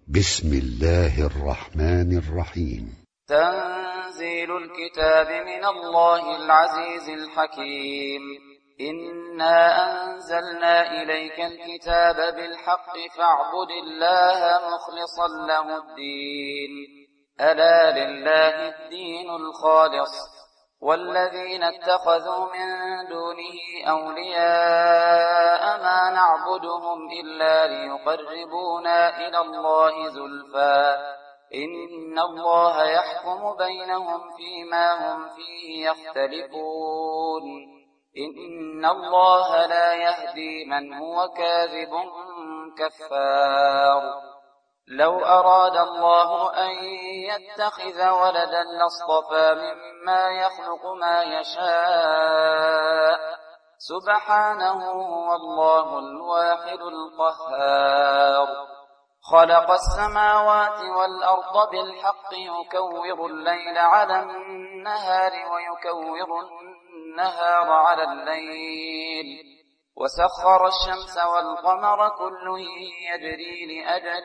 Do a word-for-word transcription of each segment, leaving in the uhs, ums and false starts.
بسم الله الرحمن الرحيم. تنزيل الكتاب من الله العزيز الحكيم. إنا أنزلنا إليك الكتاب بالحق فاعبد الله مخلصا له الدين. ألا لله الدين الخالص والذين اتخذوا من دونه أولياء ما نعبدهم إلا ليقربونا إلى الله زلفى إن الله يحكم بينهم فيما هم فيه يختلفون إن الله لا يهدي من هو كاذب كفار. لو أراد الله أن يتخذ ولدا لاصطفى مما يخلق ما يشاء سبحانه هو الله الواحد القهار. خلق السماوات والأرض بالحق يكور الليل على النهار ويكور النهار على الليل وسخر الشمس والقمر كل يجري لأجل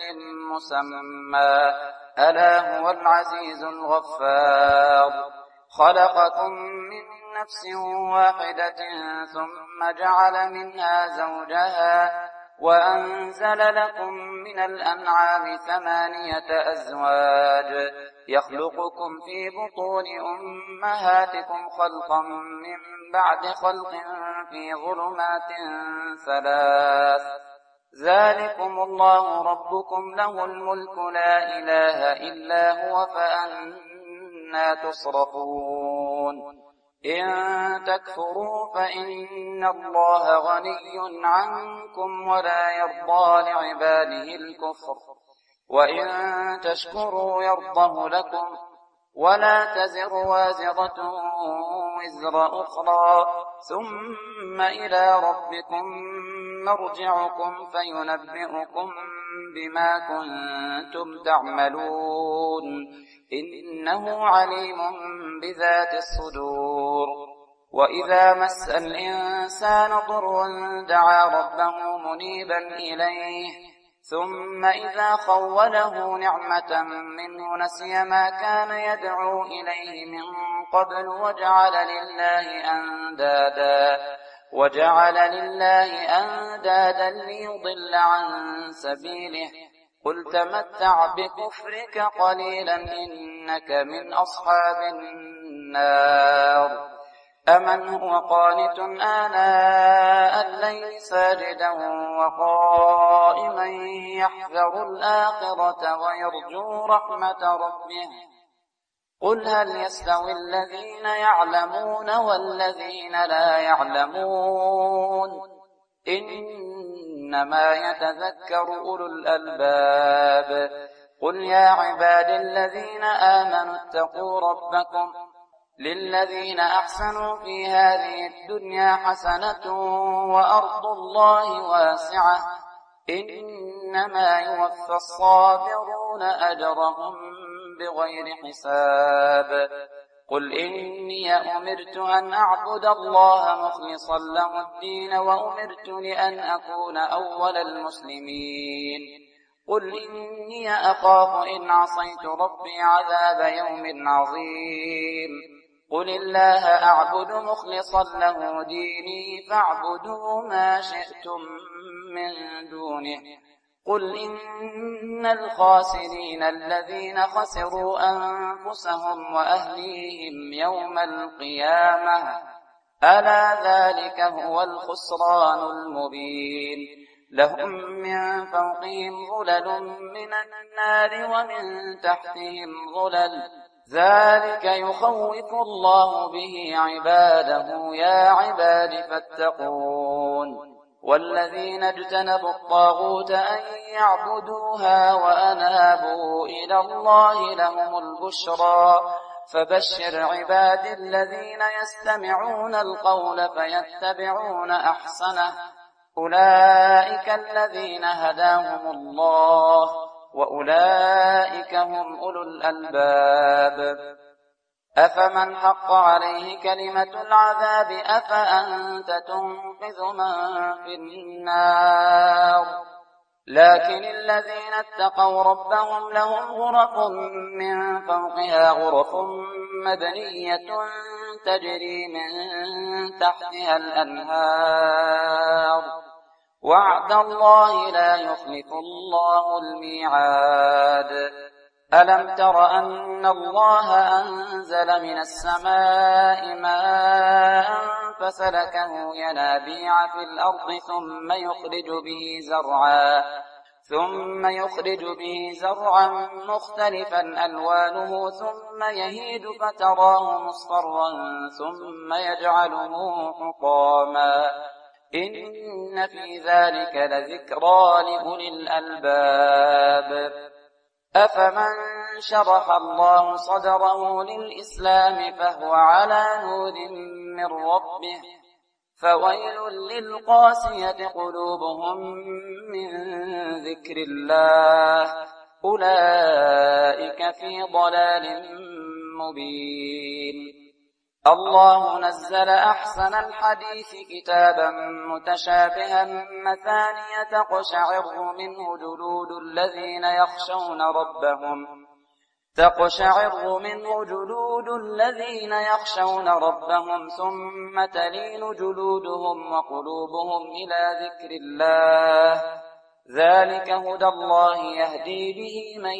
مسمى ألا هو العزيز الغفار. خلقكم من نفس واحدة ثم جعل منها زوجها وأنزل لكم من الأنعام ثمانية أزواج يخلقكم في بطون أمهاتكم خلقا من بعد خلق في ظلمات ثلاث ذلكم الله ربكم له الملك لا إله إلا هو فأنى تصرفون. إن تكفروا فإن الله غني عنكم ولا يرضى لعباده الكفر وإن تشكروا يرضه لكم ولا تزر وازرة وزر أخرى ثم إلى ربكم مرجعكم فينبئكم بما كنتم تعملون إنه عليم بذات الصدور. وإذا مس الإنسان ضر دعا ربه منيبا إليه ثم إذا خوله نعمة منه نسي ما كان يدعو إليه من قبل وجعل لله أندادا وجعل لله أندادا ليضل عن سبيله قل تمتع بكفرك قليلا إنك من أصحاب النار. أمن هو قانت آناء الليل ساجدا وقائما يحذر الآخرة ويرجو رحمة ربه قل هل يستوي الذين يعلمون والذين لا يعلمون إنما يتذكر أولو الألباب. قل يا عباد الذين آمنوا اتقوا ربكم للذين أحسنوا في هذه الدنيا حسنة وأرض الله واسعة إنما يوفى الصابرون أجرهم بغير حساب. قل إني أمرت أن أعبد الله مخلصا له الدين وأمرت لأن أكون أول المسلمين. قل إني أخاف إن عصيت ربي عذاب يوم عظيم. قل الله أعبد مخلصا له ديني فاعبدوا ما شئتم من دونه. قل إن الخاسرين الذين خسروا أنفسهم وأهليهم يوم القيامة ألا ذلك هو الخسران المبين. لهم من فوقهم ظلل من النار ومن تحتهم ظلل ذلك يخوف الله به عباده يا عباد فاتقون. والذين اجتنبوا الطاغوت أن يعبدوها وأنابوا إلى الله لهم البشرى فبشر عباد الذين يستمعون القول فيتبعون أحسنه أولئك الذين هداهم الله وأولئك هم أولو الألباب. أفمن حق عليه كلمة العذاب أفأنت تنقذ من في النار لكن الذين اتقوا ربهم لهم غرف من فوقها غرف مبنية تجري من تحتها الأنهار وعد الله لا يخلف الله الميعاد. ألم تر أن الله أنزل من السماء ماء فسلكه ينابيع في الأرض ثم يخرج به زرعا ثم يخرج به زرعا مختلفا ألوانه ثم يهيج فتراه مصفرا ثم يجعله حطاما إن في ذلك لذكرى لأولي الألباب. أفمن شرح الله صدره للإسلام فهو على نور من ربه فويل للقاسية قلوبهم من ذكر الله أولئك في ضلال مبين. الله نزل أحسن الحديث كتابا متشابها مثانية تقشعر منه جلود الذين يخشون ربهم تقشعر منه جلود الذين يخشون ربهم ثم تلين جلودهم وقلوبهم إلى ذكر الله ذلك هدى الله يهدي به من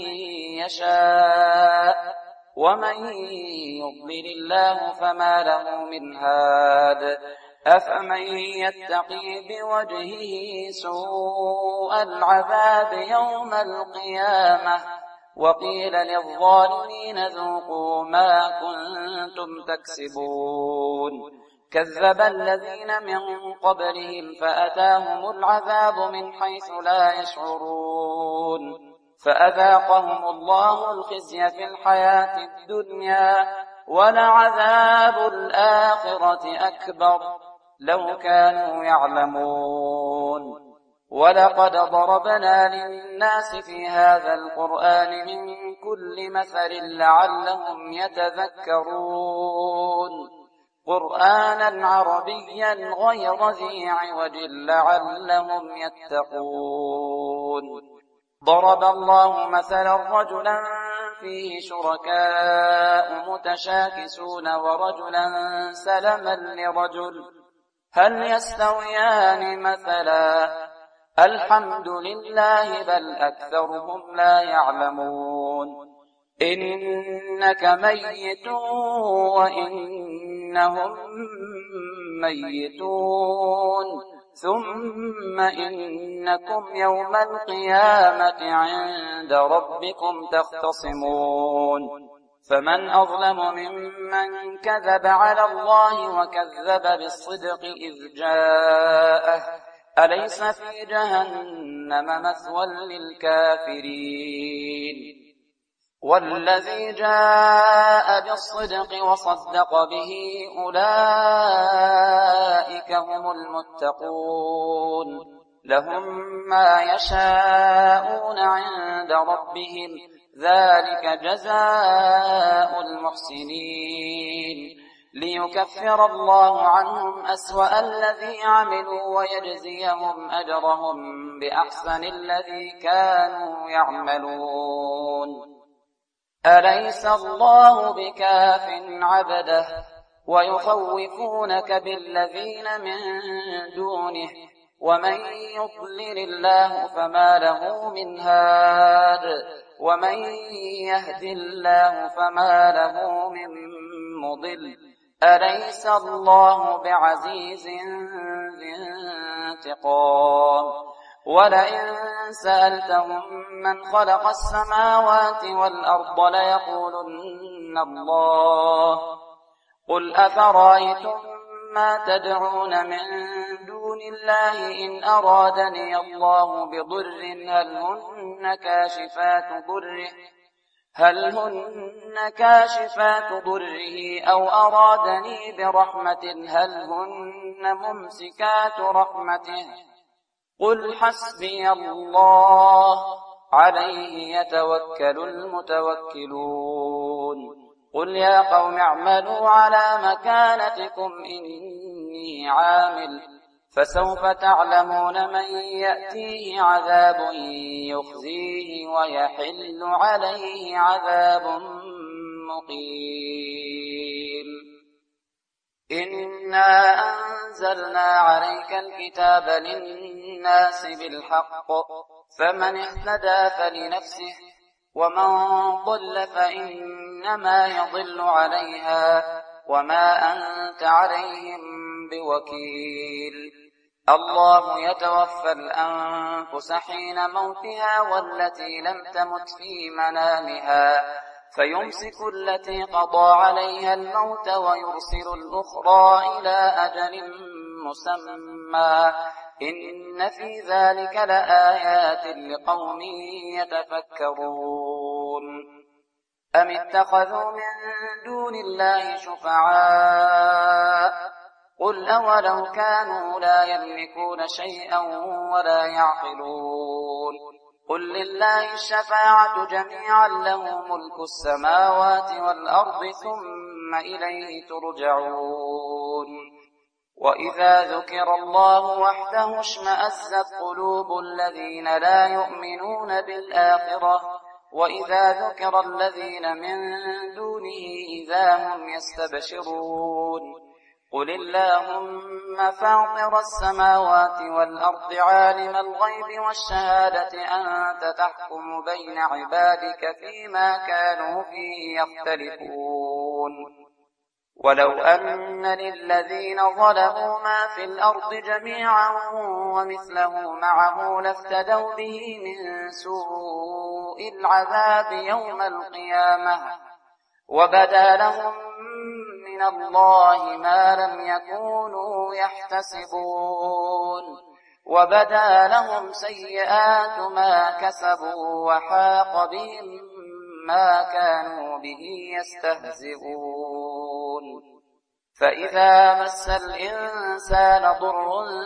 يشاء ومن يضلل الله فما له من هاد. أفمن يتقي بوجهه سوء العذاب يوم القيامة وقيل للظالمين ذوقوا ما كنتم تكسبون. كذب الذين من قبلهم فأتاهم العذاب من حيث لا يشعرون فأذاقهم الله الخزي في الحياة الدنيا ولعذاب الآخرة أكبر لو كانوا يعلمون. ولقد ضربنا للناس في هذا القرآن من كل مثل لعلهم يتذكرون قرآنا عربيا غير ذي عوج لعلهم يتقون. ضرب الله مثلا رجلا فيه شركاء متشاكسون ورجلا سلما لرجل هل يستويان مثلا الحمد لله بل أكثرهم لا يعلمون. إنك ميت وإنهم ميتون ثم إنكم يوم القيامة عند ربكم تختصمون. فمن أظلم ممن كذب على الله وكذب بالصدق إذ جاءه أليس في جهنم مثوى للكافرين. والذي جاء بالصدق وصدق به أولئك هم المتقون لهم ما يشاءون عند ربهم ذلك جزاء المحسنين ليكفر الله عنهم أسوأ الذي عملوا ويجزيهم أجرهم بأحسن الذي كانوا يعملون. أليس الله بكاف عبده ويخوفونك بالذين من دونه ومن يضلل الله فما له من هاد ومن يهد الله فما له من مضل. أليس الله بعزيز ذي انتقام. ولئن سألتهم من خلق السماوات والأرض ليقولن الله قل أفرأيتم ما تدعون من دون الله إن أرادني الله بضر هل هن كاشفات ضره هل هن كاشفات ضره أو أرادني برحمة هل هن ممسكات رحمته قل حسبي الله عليه يتوكل المتوكلون. قل يا قوم اعملوا على مكانتكم إني عامل فسوف تعلمون من يأتيه عذاب يخزيه ويحل عليه عذاب مقيم. إنا أنزلنا عليك الكتاب للناس بالحق فمن اهتدى فلنفسه ومن ضل فإنما يضل عليها وما أنت عليهم بوكيل. الله يتوفى الأنفس حين موتها والتي لم تمت في منامها فيمسك التي قضى عليها الموت ويرسل الأخرى إلى أجل مسمى إن في ذلك لآيات لقوم يتفكرون. أم اتخذوا من دون الله شفعاء قل أولو كانوا لا يملكون شيئا ولا يعقلون قل لله الشفاعة جميعا له ملك السماوات والأرض ثم إليه ترجعون. وإذا ذكر الله وحده اشمأزت قلوب الذين لا يؤمنون بالآخرة وإذا ذكر الذين من دونه إذا هم يستبشرون. قل اللهم فاطر السماوات والأرض عالم الغيب والشهادة أنت تحكم بين عبادك فيما كانوا فيه يختلفون. ولو أن للذين ظلموا ما في الأرض جميعا ومثله معه لافتدوا به من سوء العذاب يوم القيامة وبدا لهم من الله ما لم يكونوا يحتسبون وبدا لهم سيئات ما كسبوا وحاق بهم ما كانوا به يستهزئون. فإذا مس الإنسان ضر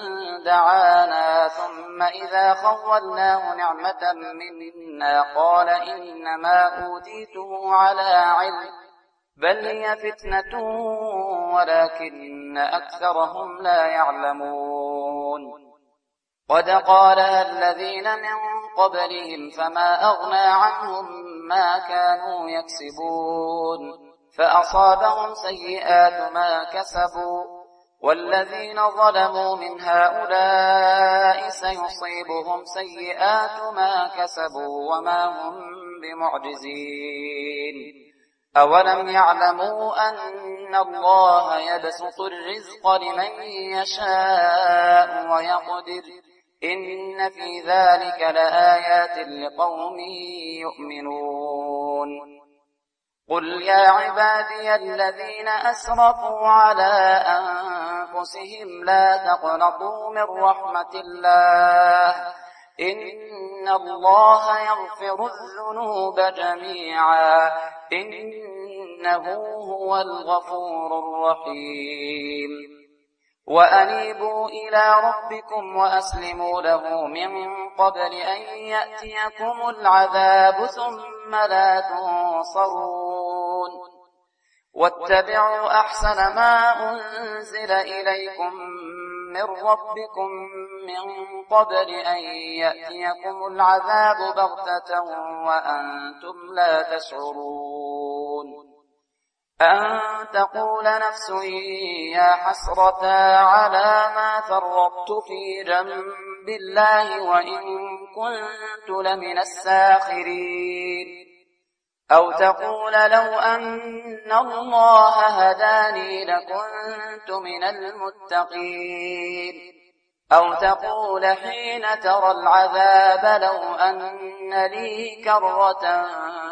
دعانا ثم إذا خولناه نعمة منا قال إنما أوتيته على علم بل هي فتنة ولكن أكثرهم لا يعلمون. قد قالها الذين من قبلهم فما أغنى عنهم ما كانوا يكسبون فأصابهم سيئات ما كسبوا والذين ظلموا من هؤلاء سيصيبهم سيئات ما كسبوا وما هم بمعجزين. أولم يعلموا أن الله يبسط الرزق لمن يشاء ويقدر إن في ذلك لآيات لقوم يؤمنون. قل يا عبادي الذين أسرفوا على أنفسهم لا تقنطوا من رحمة الله إن الله يغفر الذنوب جميعا إنه هو الغفور الرحيم. وأنيبوا إلى ربكم وأسلموا له من قبل أن يأتيكم العذاب ثم لا تنصرون. واتبعوا أحسن ما أنزل إليكم من ربكم من قبل أن يأتيكم العذاب بغتة وأنتم لا تشعرون. أن تقول نفس يا حسرة على ما فرطت في جنب الله وإن كنت لمن الساخرين. أو تقول لو أن الله هداني لكنت من المتقين. أو تقول حين ترى العذاب لو أن لي كرة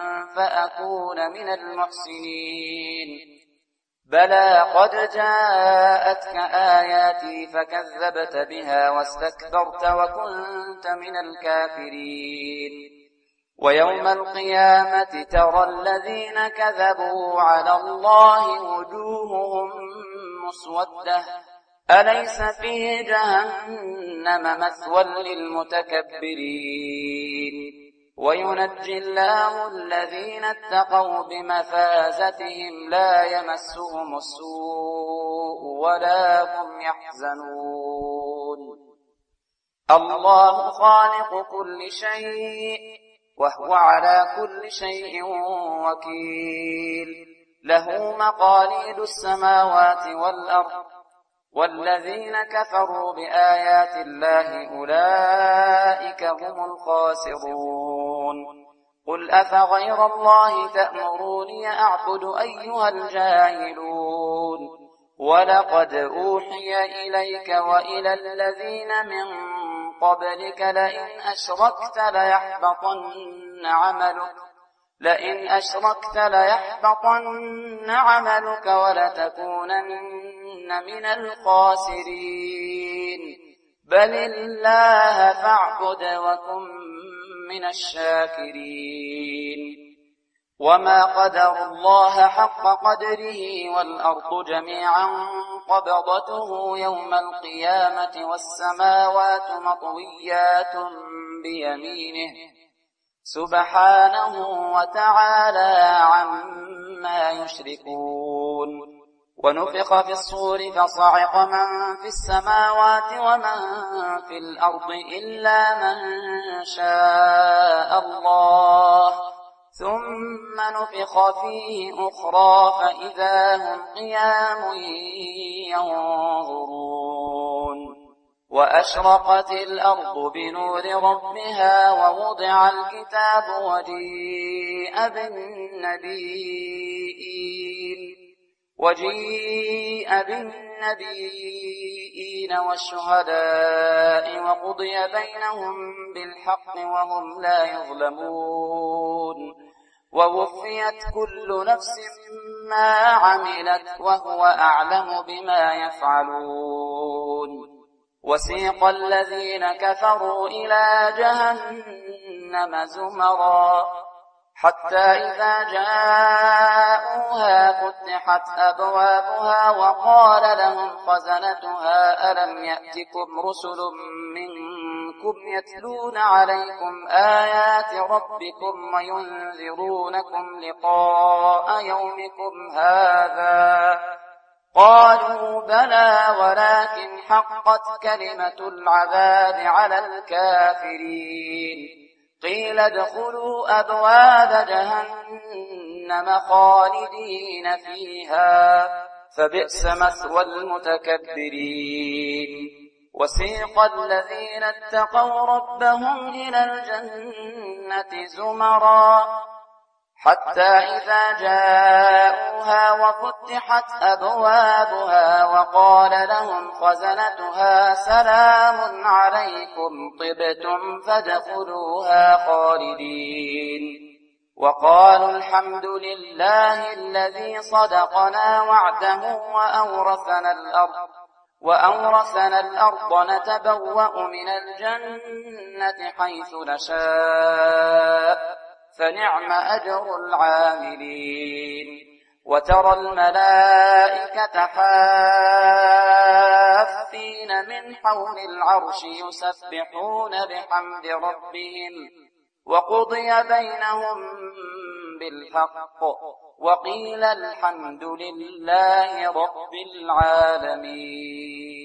فأكون من المحسنين. بلى قد جاءتك آياتي فكذبت بها واستكبرت وكنت من الكافرين. ويوم القيامة ترى الذين كذبوا على الله وجوههم مسودة أليس في جهنم مثوى للمتكبرين. وينجي الله الذين اتقوا بمفازتهم لا يمسهم السوء ولا هم يحزنون. الله خالق كل شيء وهو على كل شيء وكيل. له مقاليد السماوات والأرض والذين كفروا بآيات الله أولئك هم الخاسرون. قل أفغير الله تأمروني أعبد أيها الجاهلون؟ ولقد أوحي إليك وإلى الذين من قبلك لئن أشركت ليحبطن عملك لئن أشركت ليحبطن عملك ولتكونن من الخاسرين. بل الله فاعبد وكن من الشاكرين. وما قدر الله حق قدره والأرض جميعا قبضته يوم القيامة والسماوات مطويات بيمينه سبحانه وتعالى عما يشركون. ونفخ في الصور فصعق من في السماوات ومن في الأرض إلا من شاء الله ثم نفخ فيه أخرى فإذا هم قيام ينظرون. وأشرقت الأرض بنور ربها ووضع الكتاب وجيء بالنبيين وجيء بالنبيين والشهداء وقضي بينهم بالحق وهم لا يظلمون. ووفيت كل نفس ما عملت وهو أعلم بما يفعلون. وسيق الذين كفروا إلى جهنم زمرا حتى إذا جاءوها فتحت أبوابها وقال لهم خزنتها ألم يأتكم رسل منكم يتلون عليكم آيات ربكم وينذرونكم لقاء يومكم هذا؟ قالوا بلى ولكن حقت كلمة العذاب على الكافرين. قيل ادخلوا أبواب جهنم خالدين فيها فبئس مثوى المتكبرين. وسيق الذين اتقوا ربهم إلى الجنة زمرا حتى إذا جاءوها وفتحت أبوابها وقال لهم خزنتها سلام عليكم طبتم فادخلوها خالدين. وقالوا الحمد لله الذي صدقنا وعده وأورثنا الأرض وأورثنا الأرض نتبوأ من الجنة حيث نشاء فنعم أجر العاملين. وترى الملائكة حافين من حول العرش يسبحون بحمد ربهم وقضي بينهم بالحق وقيل الحمد لله رب العالمين.